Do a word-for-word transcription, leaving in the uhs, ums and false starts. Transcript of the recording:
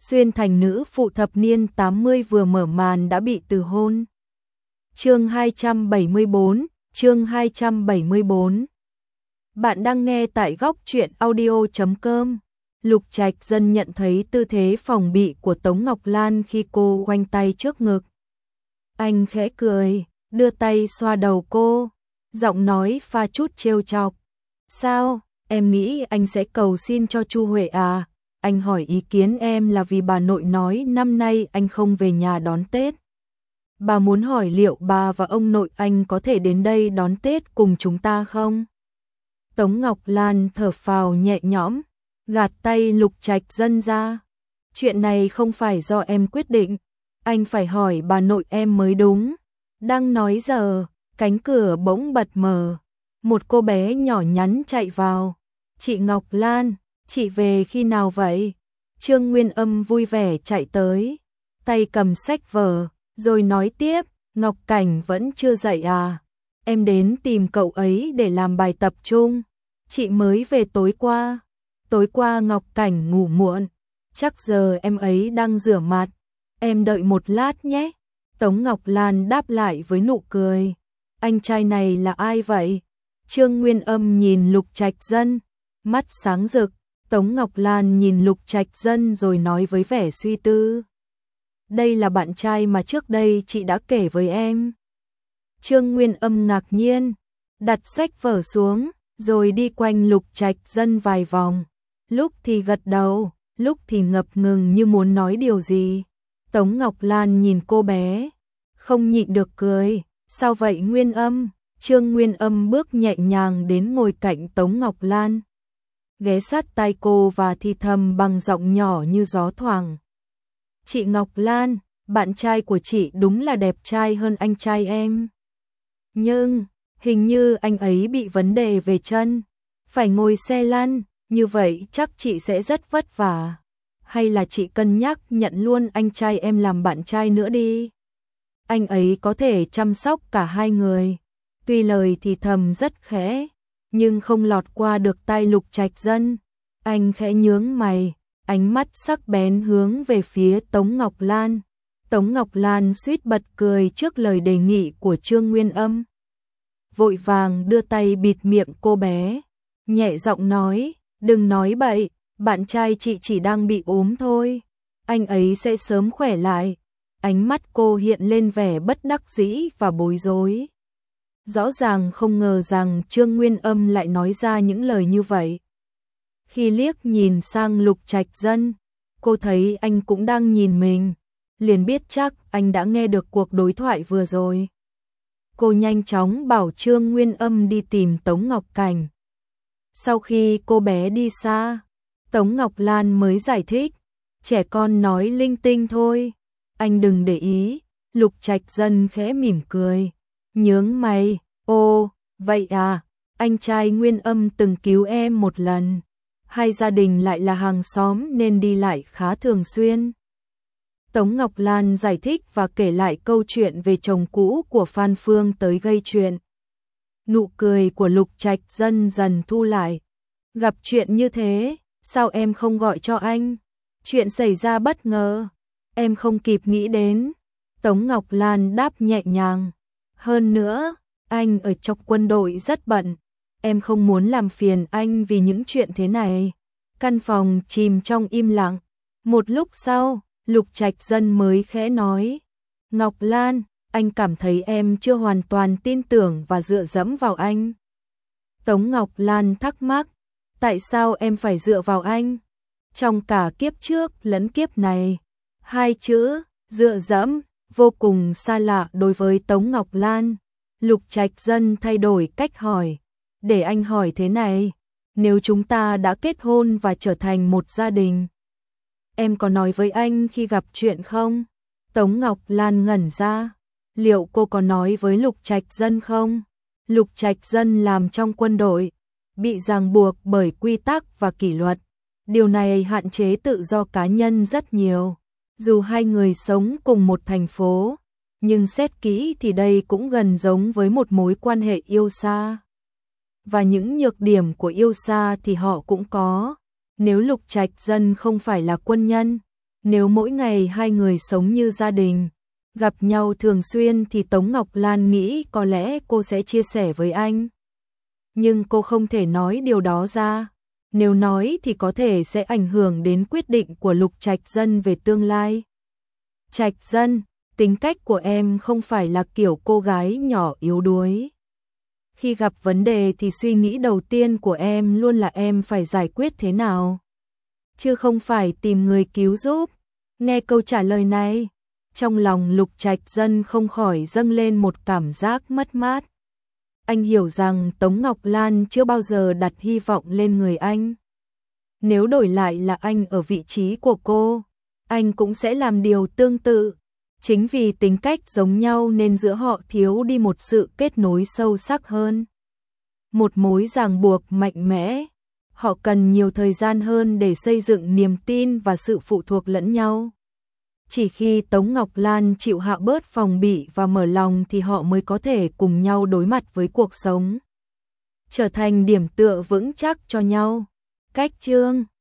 Xuyên thành nữ phụ thập niên tám mươi vừa mở màn đã bị từ hôn. Chương hai trăm bảy mươi bốn, chương hai trăm bảy mươi bốn. Bạn đang nghe tại góc truyện audio chấm com. Lục Trạch Dân nhận thấy tư thế phòng bị của Tống Ngọc Lan khi cô khoanh tay trước ngực. Anh khẽ cười, đưa tay xoa đầu cô, giọng nói pha chút trêu chọc. Sao, em nghĩ anh sẽ cầu xin cho Chu Huệ à? Anh hỏi ý kiến em là vì bà nội nói năm nay anh không về nhà đón Tết. Bà muốn hỏi liệu bà và ông nội anh có thể đến đây đón Tết cùng chúng ta không? Tống Ngọc Lan thở phào nhẹ nhõm, gạt tay Lục Trạch Dân ra. Chuyện này không phải do em quyết định, anh phải hỏi bà nội em mới đúng. Đang nói giờ, cánh cửa bỗng bật mở, một cô bé nhỏ nhắn chạy vào. Chị Ngọc Lan, chị về khi nào vậy? Trương Nguyên Âm vui vẻ chạy tới, tay cầm sách vở, rồi nói tiếp, Ngọc Cảnh vẫn chưa dậy à? Em đến tìm cậu ấy để làm bài tập chung. Chị mới về tối qua. Tối qua Ngọc Cảnh ngủ muộn, chắc giờ em ấy đang rửa mặt. Em đợi một lát nhé. Tống Ngọc Lan đáp lại với nụ cười. Anh trai này là ai vậy? Trương Nguyên Âm nhìn Lục Trạch Dân, mắt sáng rực. Tống Ngọc Lan nhìn Lục Trạch Dân rồi nói với vẻ suy tư. Đây là bạn trai mà trước đây chị đã kể với em. Trương Nguyên Âm ngạc nhiên, đặt sách vở xuống, rồi đi quanh Lục Trạch Dân vài vòng. Lúc thì gật đầu, lúc thì ngập ngừng như muốn nói điều gì. Tống Ngọc Lan nhìn cô bé, không nhịn được cười. Sao vậy Nguyên Âm? Trương Nguyên Âm bước nhẹ nhàng đến ngồi cạnh Tống Ngọc Lan, ghé sát tai cô và thì thầm bằng giọng nhỏ như gió thoảng. Chị Ngọc Lan, bạn trai của chị đúng là đẹp trai hơn anh trai em. Nhưng, hình như anh ấy bị vấn đề về chân, phải ngồi xe lăn, như vậy chắc chị sẽ rất vất vả. Hay là chị cân nhắc nhận luôn anh trai em làm bạn trai nữa đi. Anh ấy có thể chăm sóc cả hai người. Tuy lời thì thầm rất khẽ, nhưng không lọt qua được tai Lục Trạch Dân. Anh khẽ nhướng mày, ánh mắt sắc bén hướng về phía Tống Ngọc Lan. Tống Ngọc Lan suýt bật cười trước lời đề nghị của Trương Nguyên Âm. Vội vàng đưa tay bịt miệng cô bé, nhẹ giọng nói, đừng nói bậy, bạn trai chị chỉ đang bị ốm thôi. Anh ấy sẽ sớm khỏe lại. Ánh mắt cô hiện lên vẻ bất đắc dĩ và bối rối. Rõ ràng không ngờ rằng Trương Nguyên Âm lại nói ra những lời như vậy. Khi liếc nhìn sang Lục Trạch Dân, cô thấy anh cũng đang nhìn mình, liền biết chắc anh đã nghe được cuộc đối thoại vừa rồi. Cô nhanh chóng bảo Trương Nguyên Âm đi tìm Tống Ngọc Cảnh. Sau khi cô bé đi xa, Tống Ngọc Lan mới giải thích, trẻ con nói linh tinh thôi, anh đừng để ý. Lục Trạch Dân khẽ mỉm cười, nhướng mày, ô, vậy à, anh trai Nguyên Âm từng cứu em một lần, hai gia đình lại là hàng xóm nên đi lại khá thường xuyên. Tống Ngọc Lan giải thích và kể lại câu chuyện về chồng cũ của Phan Phương tới gây chuyện. Nụ cười của Lục Trạch Dân dần thu lại. Gặp chuyện như thế, sao em không gọi cho anh? Chuyện xảy ra bất ngờ, em không kịp nghĩ đến. Tống Ngọc Lan đáp nhẹ nhàng. Hơn nữa, anh ở trong quân đội rất bận, em không muốn làm phiền anh vì những chuyện thế này. Căn phòng chìm trong im lặng. Một lúc sau, Lục Trạch Dân mới khẽ nói, Ngọc Lan, anh cảm thấy em chưa hoàn toàn tin tưởng và dựa dẫm vào anh. Tống Ngọc Lan thắc mắc, tại sao em phải dựa vào anh? Trong cả kiếp trước lẫn kiếp này, hai chữ dựa dẫm vô cùng xa lạ đối với Tống Ngọc Lan. Lục Trạch Dân thay đổi cách hỏi, để anh hỏi thế này, nếu chúng ta đã kết hôn và trở thành một gia đình, em có nói với anh khi gặp chuyện không? Tống Ngọc Lan ngẩn ra, liệu cô có nói với Lục Trạch Dân không? Lục Trạch Dân làm trong quân đội, bị ràng buộc bởi quy tắc và kỷ luật. Điều này hạn chế tự do cá nhân rất nhiều. Dù hai người sống cùng một thành phố, nhưng xét kỹ thì đây cũng gần giống với một mối quan hệ yêu xa. Và những nhược điểm của yêu xa thì họ cũng có. Nếu Lục Trạch Dân không phải là quân nhân, Nếu mỗi ngày hai người sống như gia đình, gặp nhau thường xuyên thì Tống Ngọc Lan nghĩ có lẽ cô sẽ chia sẻ với anh. Nhưng cô không thể nói điều đó ra. Nếu nói thì có thể sẽ ảnh hưởng đến quyết định của Lục Trạch Dân về tương lai. Trạch Dân, tính cách của em không phải là kiểu cô gái nhỏ yếu đuối. Khi gặp vấn đề thì suy nghĩ đầu tiên của em luôn là em phải giải quyết thế nào, chứ không phải tìm người cứu giúp. Nghe câu trả lời này, trong lòng Lục Trạch Dân không khỏi dâng lên một cảm giác mất mát. Anh hiểu rằng Tống Ngọc Lan chưa bao giờ đặt hy vọng lên người anh. Nếu đổi lại là anh ở vị trí của cô, anh cũng sẽ làm điều tương tự. Chính vì tính cách giống nhau nên giữa họ thiếu đi một sự kết nối sâu sắc hơn, một mối ràng buộc mạnh mẽ. Họ cần nhiều thời gian hơn để xây dựng niềm tin và sự phụ thuộc lẫn nhau. Chỉ khi Tống Ngọc Lan chịu hạ bớt phòng bị và mở lòng thì họ mới có thể cùng nhau đối mặt với cuộc sống, trở thành điểm tựa vững chắc cho nhau. Cách chương